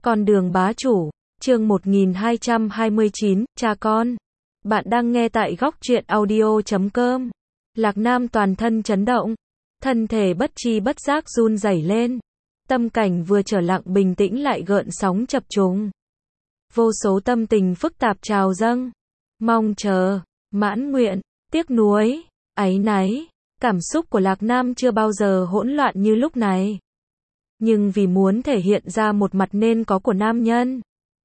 Con đường bá chủ, chương 1229, cha con. Bạn đang nghe tại góc truyện audio.com. Lạc Nam toàn thân chấn động, thân thể bất chi bất giác run rẩy lên. Tâm cảnh vừa trở lặng bình tĩnh lại gợn sóng chập trùng. Vô số tâm tình phức tạp trào dâng, mong chờ, mãn nguyện, tiếc nuối, áy náy. Cảm xúc của Lạc Nam chưa bao giờ hỗn loạn như lúc này. Nhưng vì muốn thể hiện ra một mặt nên có của nam nhân.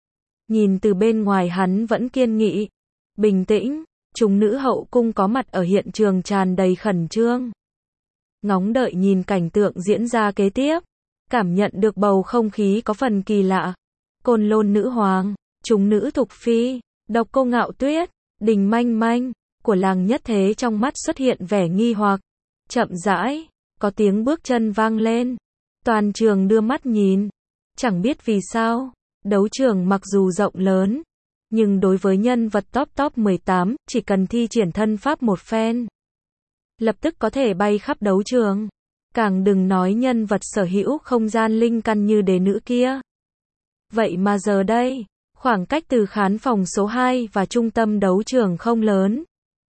Nhìn từ bên ngoài hắn vẫn kiên nghị, bình tĩnh, chúng nữ hậu cung có mặt ở hiện trường tràn đầy khẩn trương. Ngóng đợi nhìn cảnh tượng diễn ra kế tiếp, cảm nhận được bầu không khí có phần kỳ lạ. Côn Lôn nữ hoàng, chúng nữ thục phi, Độc Cô Ngạo Tuyết, Đình Manh Manh, của làng nhất thế trong mắt xuất hiện vẻ nghi hoặc. Chậm rãi, có tiếng bước chân vang lên. Toàn trường đưa mắt nhìn. Chẳng biết vì sao, đấu trường mặc dù rộng lớn, nhưng đối với nhân vật top 18, chỉ cần thi triển thân pháp một phen, lập tức có thể bay khắp đấu trường. Càng đừng nói nhân vật sở hữu không gian linh căn như đế nữ kia. Vậy mà giờ đây, khoảng cách từ khán phòng số 2 và trung tâm đấu trường không lớn.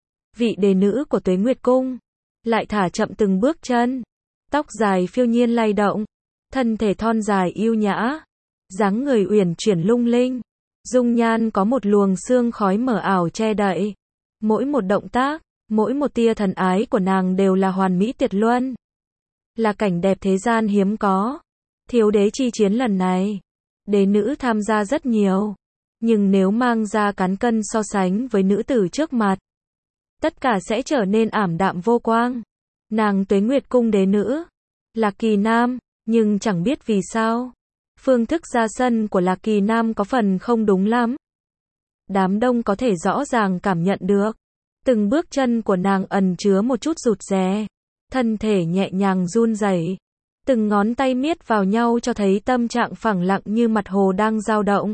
Vị đế nữ của Tuế Nguyệt Cung lại thả chậm từng bước chân, tóc dài phiêu nhiên lay động, thân thể thon dài yêu nhã, dáng người uyển chuyển lung linh, dung nhan có một luồng sương khói mờ ảo che đậy. Mỗi một động tác, mỗi một tia thần ái của nàng đều là hoàn mỹ tuyệt luân. Là cảnh đẹp thế gian hiếm có. Thiếu đế chi chiến lần này, đế nữ tham gia rất nhiều, nhưng nếu mang ra cán cân so sánh với nữ tử trước mặt, tất cả sẽ trở nên ảm đạm vô quang. Nàng Tuế Nguyệt Cung đế nữ, Lạc Kỳ Nam, nhưng chẳng biết vì sao, phương thức ra sân của Lạc Kỳ Nam có phần không đúng lắm. Đám đông có thể rõ ràng cảm nhận được, từng bước chân của nàng ẩn chứa một chút rụt rè, thân thể nhẹ nhàng run rẩy, từng ngón tay miết vào nhau cho thấy tâm trạng phẳng lặng như mặt hồ đang dao động.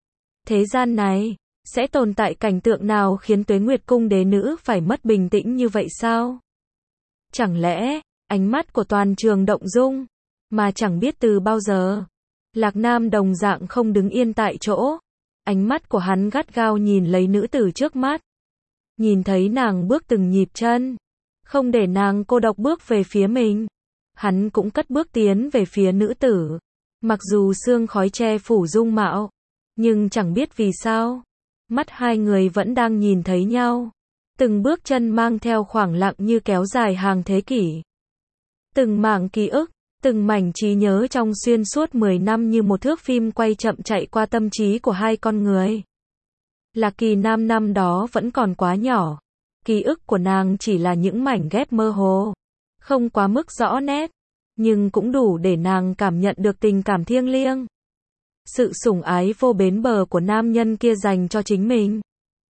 Thế gian này, sẽ tồn tại cảnh tượng nào khiến Tuế Nguyệt Cung đế nữ phải mất bình tĩnh như vậy sao? Chẳng lẽ, ánh mắt của toàn trường động dung, mà chẳng biết từ bao giờ. Lạc Nam đồng dạng không đứng yên tại chỗ. Ánh mắt của hắn gắt gao nhìn lấy nữ tử trước mắt. Nhìn thấy nàng bước từng nhịp chân, không để nàng cô độc bước về phía mình. Hắn cũng cất bước tiến về phía nữ tử. Mặc dù sương khói che phủ dung mạo, nhưng chẳng biết vì sao, mắt hai người vẫn đang nhìn thấy nhau. Từng bước chân mang theo khoảng lặng như kéo dài hàng thế kỷ. Từng mảng ký ức, từng mảnh trí nhớ trong xuyên suốt 10 năm như một thước phim quay chậm chạy qua tâm trí của hai con người. Lạc Kỳ Nam năm đó vẫn còn quá nhỏ. Ký ức của nàng chỉ là những mảnh ghép mơ hồ, không quá mức rõ nét, nhưng cũng đủ để nàng cảm nhận được tình cảm thiêng liêng. Sự sủng ái vô bến bờ của nam nhân kia dành cho chính mình.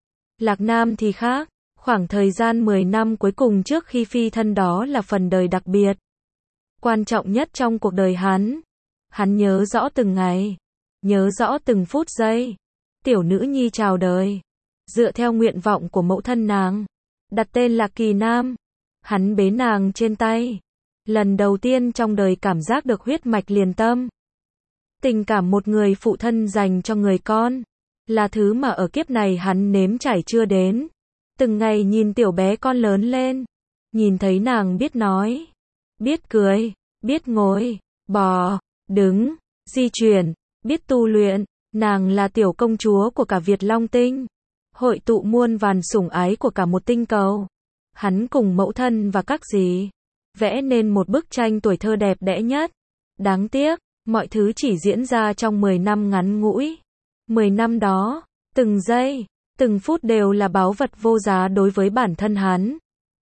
Lạc Nam thì khác, khoảng thời gian 10 năm cuối cùng trước khi phi thân đó là phần đời đặc biệt, quan trọng nhất trong cuộc đời hắn. Hắn nhớ rõ từng ngày, nhớ rõ từng phút giây. Tiểu nữ nhi chào đời, dựa theo nguyện vọng của mẫu thân nàng, đặt tên Lạc Kỳ Nam. Hắn bế nàng trên tay, lần đầu tiên trong đời cảm giác được huyết mạch liền tâm. Tình cảm một người phụ thân dành cho người con, là thứ mà ở kiếp này hắn nếm trải chưa đến. Từng ngày nhìn tiểu bé con lớn lên, nhìn thấy nàng biết nói, biết cười, biết ngồi, bò, đứng, di chuyển, biết tu luyện. Nàng là tiểu công chúa của cả Việt Long Tinh, hội tụ muôn vàn sủng ái của cả một tinh cầu. Hắn cùng mẫu thân và các dì vẽ nên một bức tranh tuổi thơ đẹp đẽ nhất. Đáng tiếc, mọi thứ chỉ diễn ra trong 10 năm ngắn ngủi. 10 năm đó, từng giây, từng phút đều là báu vật vô giá đối với bản thân hắn.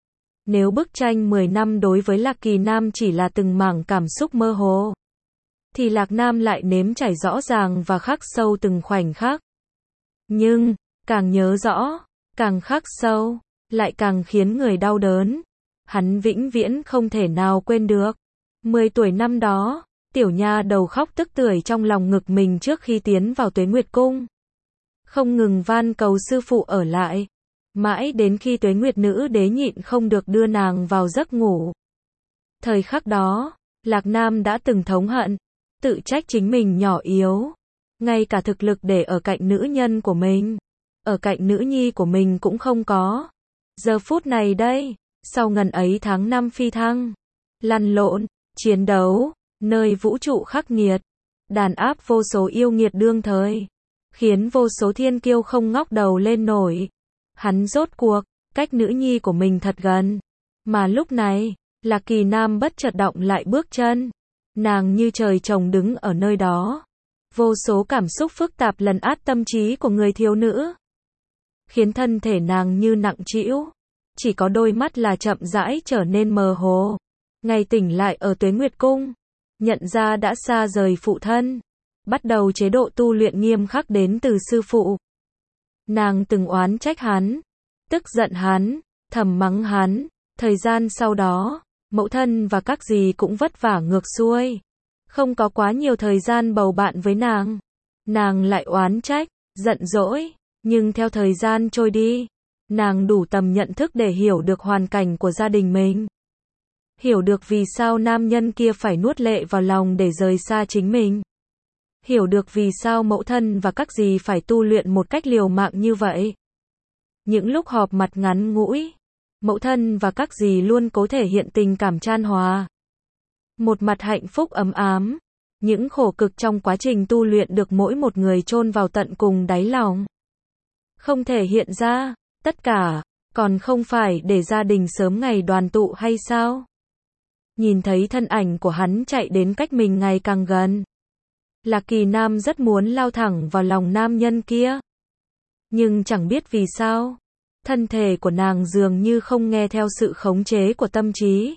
Nếu bức tranh 10 năm đối với Lạc Kỳ Nam chỉ là từng mảng cảm xúc mơ hồ, thì Lạc Nam lại nếm trải rõ ràng và khắc sâu từng khoảnh khắc. Nhưng, càng nhớ rõ, càng khắc sâu, lại càng khiến người đau đớn. Hắn vĩnh viễn không thể nào quên được. 10 tuổi năm đó, tiểu nha đầu khóc tức tưởi trong lòng ngực mình trước khi tiến vào Tuế Nguyệt Cung. Không ngừng van cầu sư phụ ở lại. Mãi đến khi Tuế Nguyệt nữ đế nhịn không được đưa nàng vào giấc ngủ. Thời khắc đó, Lạc Nam đã từng thống hận, tự trách chính mình nhỏ yếu, ngay cả thực lực để ở cạnh nữ nhân của mình, ở cạnh nữ nhi của mình cũng không có. Giờ phút này đây, sau ngần ấy tháng năm phi thăng, lăn lộn, chiến đấu, nơi vũ trụ khắc nghiệt, đàn áp vô số yêu nghiệt đương thời, khiến vô số thiên kiêu không ngóc đầu lên nổi. Hắn rốt cuộc, cách nữ nhi của mình thật gần. Mà lúc này, Lạc Kỳ Nam bất chợt động lại bước chân. Nàng như trời trồng đứng ở nơi đó. Vô số cảm xúc phức tạp lấn át tâm trí của người thiếu nữ, khiến thân thể nàng như nặng trĩu. Chỉ có đôi mắt là chậm rãi trở nên mờ hồ. Ngày tỉnh lại ở Tuế Nguyệt Cung, nhận ra đã xa rời phụ thân, bắt đầu chế độ tu luyện nghiêm khắc đến từ sư phụ. Nàng từng oán trách hắn, tức giận hắn, thầm mắng hắn. Thời gian sau đó, mẫu thân và các dì cũng vất vả ngược xuôi, không có quá nhiều thời gian bầu bạn với nàng. Nàng lại oán trách, giận dỗi, nhưng theo thời gian trôi đi, nàng đủ tầm nhận thức để hiểu được hoàn cảnh của gia đình mình. Hiểu được vì sao nam nhân kia phải nuốt lệ vào lòng để rời xa chính mình. Hiểu được vì sao mẫu thân và các dì phải tu luyện một cách liều mạng như vậy. Những lúc họp mặt ngắn ngủi, mẫu thân và các dì luôn cố thể hiện tình cảm chan hòa. Một mặt hạnh phúc ấm ám, những khổ cực trong quá trình tu luyện được mỗi một người chôn vào tận cùng đáy lòng. Không thể hiện ra, tất cả, còn không phải để gia đình sớm ngày đoàn tụ hay sao? Nhìn thấy thân ảnh của hắn chạy đến cách mình ngày càng gần, Lạc Kỳ Nam rất muốn lao thẳng vào lòng nam nhân kia. Nhưng chẳng biết vì sao, thân thể của nàng dường như không nghe theo sự khống chế của tâm trí.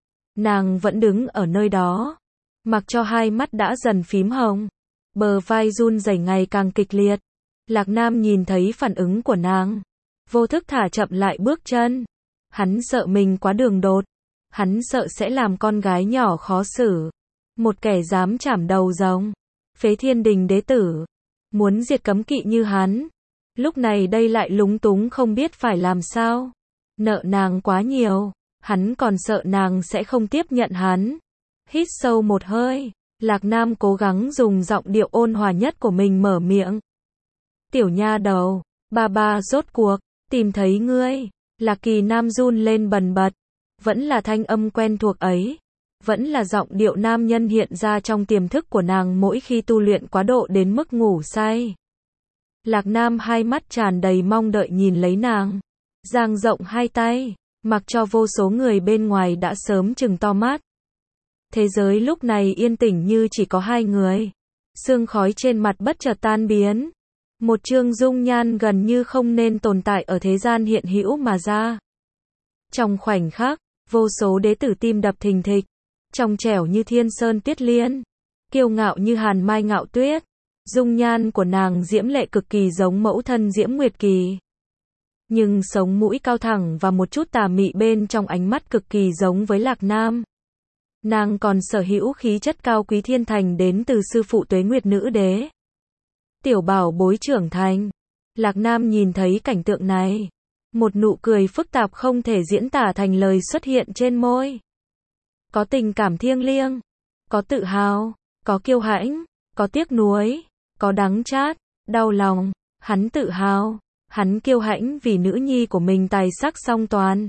Nàng vẫn đứng ở nơi đó, mặc cho hai mắt đã dần phím hồng, bờ vai run rẩy ngày càng kịch liệt. Lạc Nam nhìn thấy phản ứng của nàng, vô thức thả chậm lại bước chân. Hắn sợ mình quá đường đột, hắn sợ sẽ làm con gái nhỏ khó xử. Một kẻ dám chảm đầu rồng, phế thiên đình đế tử, muốn diệt cấm kỵ như hắn, lúc này đây lại lúng túng không biết phải làm sao. Nợ nàng quá nhiều, hắn còn sợ nàng sẽ không tiếp nhận hắn. Hít sâu một hơi, Lạc Nam cố gắng dùng giọng điệu ôn hòa nhất của mình mở miệng. Tiểu nha đầu, ba rốt cuộc tìm thấy ngươi. Lạc Kỳ Nam run lên bần bật, vẫn là thanh âm quen thuộc ấy, vẫn là giọng điệu nam nhân hiện ra trong tiềm thức của nàng mỗi khi tu luyện quá độ đến mức ngủ say. Lạc Nam hai mắt tràn đầy mong đợi nhìn lấy nàng, dang rộng hai tay, mặc cho vô số người bên ngoài đã sớm trừng to mắt. Thế giới lúc này yên tĩnh như chỉ có hai người. Sương khói trên mặt bất chợt tan biến. Một chương dung nhan gần như không nên tồn tại ở thế gian hiện hữu mà ra. Trong khoảnh khắc, vô số đế tử tim đập thình thịch, trong trẻo như thiên sơn tuyết liên, kiêu ngạo như hàn mai ngạo tuyết. Dung nhan của nàng diễm lệ cực kỳ giống mẫu thân Diễm Nguyệt Kỳ. Nhưng sống mũi cao thẳng và một chút tà mị bên trong ánh mắt cực kỳ giống với Lạc Nam. Nàng còn sở hữu khí chất cao quý thiên thành đến từ sư phụ Tuế Nguyệt Nữ Đế. Tiểu bảo bối trưởng thành. Lạc Nam nhìn thấy cảnh tượng này, một nụ cười phức tạp không thể diễn tả thành lời xuất hiện trên môi. Có tình cảm thiêng liêng, có tự hào, có kiêu hãnh, có tiếc nuối, có đắng chát, đau lòng. Hắn tự hào, hắn kiêu hãnh vì nữ nhi của mình tài sắc song toàn,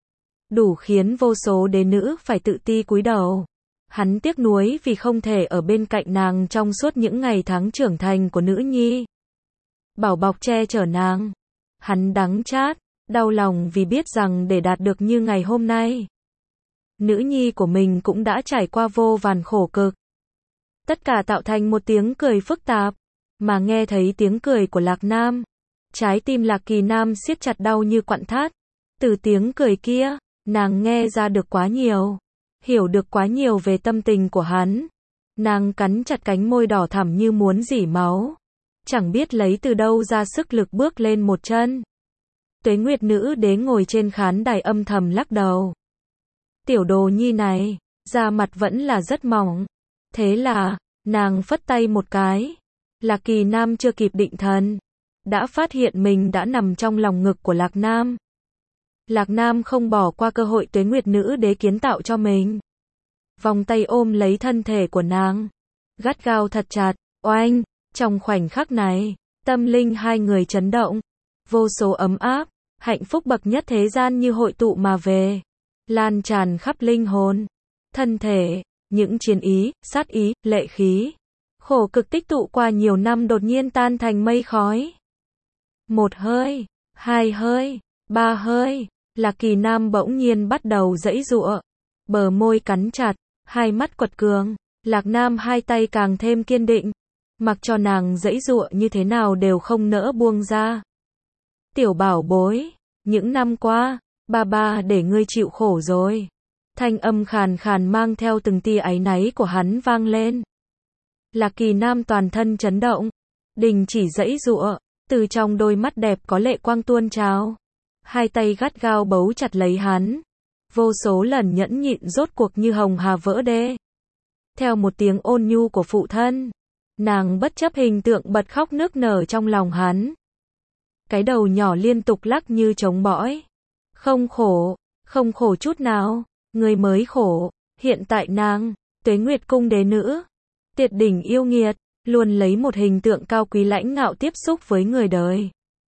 đủ khiến vô số đế nữ phải tự ti cúi đầu. Hắn tiếc nuối vì không thể ở bên cạnh nàng trong suốt những ngày tháng trưởng thành của nữ nhi, bảo bọc che chở nàng. Hắn đắng chát, đau lòng vì biết rằng để đạt được như ngày hôm nay, nữ nhi của mình cũng đã trải qua vô vàn khổ cực. Tất cả tạo thành một tiếng cười phức tạp, mà nghe thấy tiếng cười của Lạc Nam, trái tim Lạc Kỳ Nam siết chặt đau như quặn thắt. Từ tiếng cười kia, nàng nghe ra được quá nhiều, hiểu được quá nhiều về tâm tình của hắn. Nàng cắn chặt cánh môi đỏ thẳm như muốn rỉ máu, chẳng biết lấy từ đâu ra sức lực bước lên một chân. Tuế Nguyệt Nữ Đế ngồi trên khán đài âm thầm lắc đầu. Tiểu đồ nhi này, da mặt vẫn là rất mỏng. Thế là, nàng phất tay một cái. Lạc Kỳ Nam chưa kịp định thần, đã phát hiện mình đã nằm trong lòng ngực của Lạc Nam. Lạc Nam không bỏ qua cơ hội Tuế Nguyệt Nữ Đế kiến tạo cho mình. Vòng tay ôm lấy thân thể của nàng, gắt gao thật chặt, oanh, Trong khoảnh khắc này, tâm linh hai người chấn động, vô số ấm áp, hạnh phúc bậc nhất thế gian như hội tụ mà về, lan tràn khắp linh hồn, thân thể, những chiến ý, sát ý, lệ khí, khổ cực tích tụ qua nhiều năm đột nhiên tan thành mây khói. Một hơi, hai hơi, ba hơi, Lạc Kỳ Nam bỗng nhiên bắt đầu giãy giụa, bờ môi cắn chặt, hai mắt quật cường, Lạc Nam hai tay càng thêm kiên định, mặc cho nàng giãy giụa như thế nào đều không nỡ buông ra. Tiểu bảo bối, những năm qua, ba để ngươi chịu khổ rồi. Thanh âm khàn khàn mang theo từng tia áy náy của hắn vang lên. Lạc Kỳ Nam toàn thân chấn động, đình chỉ giãy giụa, từ trong đôi mắt đẹp có lệ quang tuôn trào. Hai tay gắt gao bấu chặt lấy hắn. Vô số lần nhẫn nhịn rốt cuộc như hồng hà vỡ đê. Theo một tiếng ôn nhu của phụ thân, nàng bất chấp hình tượng bật khóc nức nở trong lòng hắn. Cái đầu nhỏ liên tục lắc như trống bõi. Không khổ chút nào, người mới khổ, hiện tại nàng, Tuế Nguyệt cung đế nữ, tuyệt đỉnh yêu nghiệt, luôn lấy một hình tượng cao quý lãnh ngạo tiếp xúc với người đời.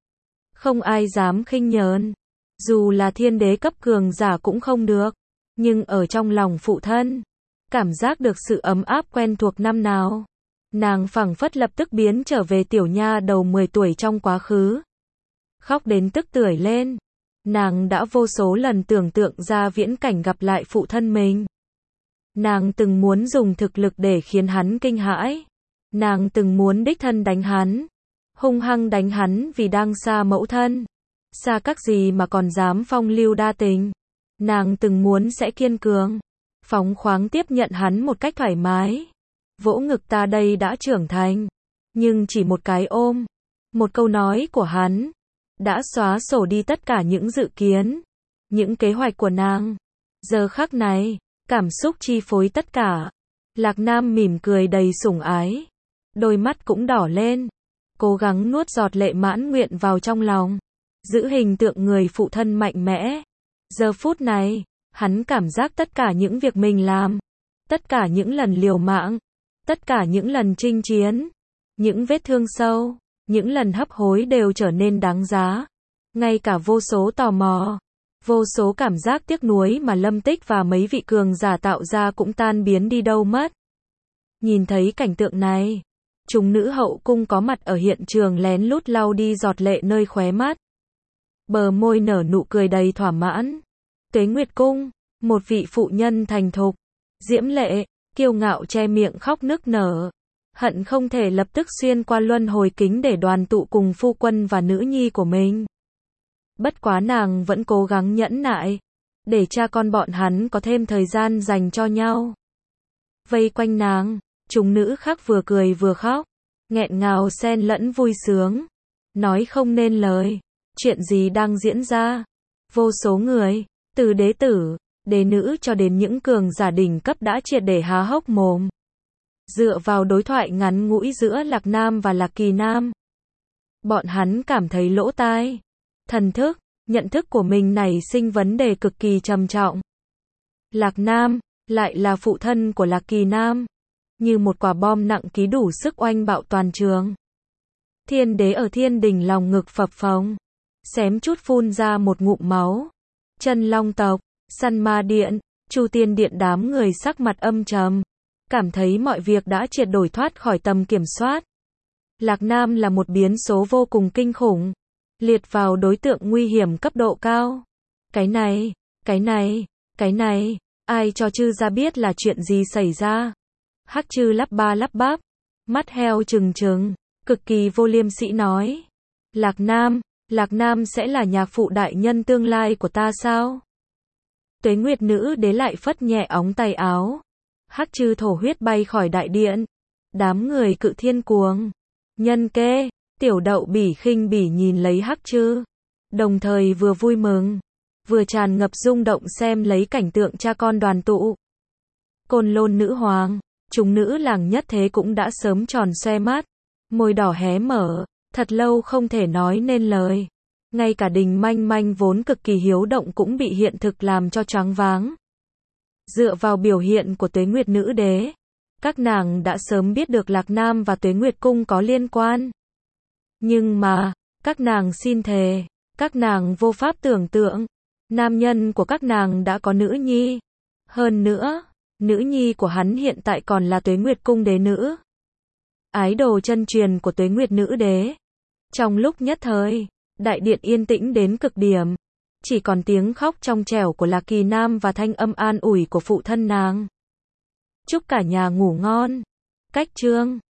Không ai dám khinh nhờn, dù là thiên đế cấp cường giả cũng không được, nhưng ở trong lòng phụ thân, cảm giác được sự ấm áp quen thuộc năm nào. Nàng phảng phất lập tức biến trở về tiểu nha đầu 10 tuổi trong quá khứ. Khóc đến tức tưởi lên. Nàng đã vô số lần tưởng tượng ra viễn cảnh gặp lại phụ thân mình. Nàng từng muốn dùng thực lực để khiến hắn kinh hãi. Nàng từng muốn đích thân đánh hắn. Hung hăng đánh hắn vì đang xa mẫu thân. Xa các gì mà còn dám phong lưu đa tình. Nàng từng muốn sẽ kiên cường, phóng khoáng tiếp nhận hắn một cách thoải mái. Vỗ ngực ta đây đã trưởng thành. Nhưng chỉ một cái ôm, một câu nói của hắn, đã xóa sổ đi tất cả những dự kiến, những kế hoạch của nàng. Giờ khắc này, cảm xúc chi phối tất cả. Lạc Nam mỉm cười đầy sủng ái. Đôi mắt cũng đỏ lên. Cố gắng nuốt giọt lệ mãn nguyện vào trong lòng. Giữ hình tượng người phụ thân mạnh mẽ. Giờ phút này, hắn cảm giác tất cả những việc mình làm, tất cả những lần liều mạng, tất cả những lần chinh chiến, những vết thương sâu, những lần hấp hối đều trở nên đáng giá. Ngay cả vô số tò mò, vô số cảm giác tiếc nuối mà Lâm Tích và mấy vị cường giả tạo ra cũng tan biến đi đâu mất. Nhìn thấy cảnh tượng này, chúng nữ hậu cung có mặt ở hiện trường lén lút lau đi giọt lệ nơi khóe mắt. Bờ môi nở nụ cười đầy thỏa mãn. Tuế Nguyệt cung, một vị phụ nhân thành thục, diễm lệ, kiêu ngạo che miệng khóc nức nở. Hận không thể lập tức xuyên qua luân hồi kính để đoàn tụ cùng phu quân và nữ nhi của mình. Bất quá nàng vẫn cố gắng nhẫn nại, để cha con bọn hắn có thêm thời gian dành cho nhau. Vây quanh nàng, chúng nữ khác vừa cười vừa khóc, nghẹn ngào xen lẫn vui sướng, nói không nên lời, chuyện gì đang diễn ra. Vô số người, từ đế tử, đế nữ cho đến những cường giả đỉnh cấp đã triệt để há hốc mồm. Dựa vào đối thoại ngắn ngủi giữa Lạc Nam và Lạc Kỳ Nam, bọn hắn cảm thấy lỗ tai, thần thức, nhận thức của mình nảy sinh vấn đề cực kỳ trầm trọng. Lạc Nam, lại là phụ thân của Lạc Kỳ Nam, như một quả bom nặng ký đủ sức oanh bạo toàn trường. Thiên đế ở thiên đình lòng ngực phập phồng, xém chút phun ra một ngụm máu. Chân Long tộc, Săn Ma điện, Chu Tiên điện đám người sắc mặt âm trầm, cảm thấy mọi việc đã triệt đổi thoát khỏi tầm kiểm soát. Lạc Nam là một biến số vô cùng kinh khủng, liệt vào đối tượng nguy hiểm cấp độ cao. Cái này, ai cho chư ra biết là chuyện gì xảy ra? Hắc Chư lắp ba lắp bắp, mắt heo trừng trừng, cực kỳ vô liêm sỉ nói. Lạc Nam sẽ là nhạc phụ đại nhân tương lai của ta sao? Tuế Nguyệt nữ đế lại phất nhẹ ống tay áo. Hắc Chư thổ huyết bay khỏi đại điện. Đám người Cự Thiên cuồng, Nhân Kê, Tiểu Đậu bỉ khinh bỉ nhìn lấy Hắc Chư, đồng thời vừa vui mừng, vừa tràn ngập rung động xem lấy cảnh tượng cha con đoàn tụ. Côn Lôn nữ hoàng, chúng nữ làng nhất thế cũng đã sớm tròn xoe mắt, môi đỏ hé mở, thật lâu không thể nói nên lời. Ngay cả Đình Manh Manh vốn cực kỳ hiếu động cũng bị hiện thực làm cho choáng váng. Dựa vào biểu hiện của Tuế Nguyệt nữ đế, Các nàng đã sớm biết được Lạc Nam và Tuế Nguyệt Cung có liên quan. Nhưng mà, các nàng xin thề, các nàng vô pháp tưởng tượng, nam nhân của các nàng đã có nữ nhi. Hơn nữa, nữ nhi của hắn hiện tại còn là Tuế Nguyệt Cung đế nữ. Ái đồ chân truyền của Tuế Nguyệt nữ đế. Trong lúc nhất thời, đại điện yên tĩnh đến cực điểm. Chỉ còn tiếng khóc trong trẻo của Lạc Kỳ Nam và thanh âm an ủi của phụ thân nàng. Chúc cả nhà ngủ ngon. Cách chương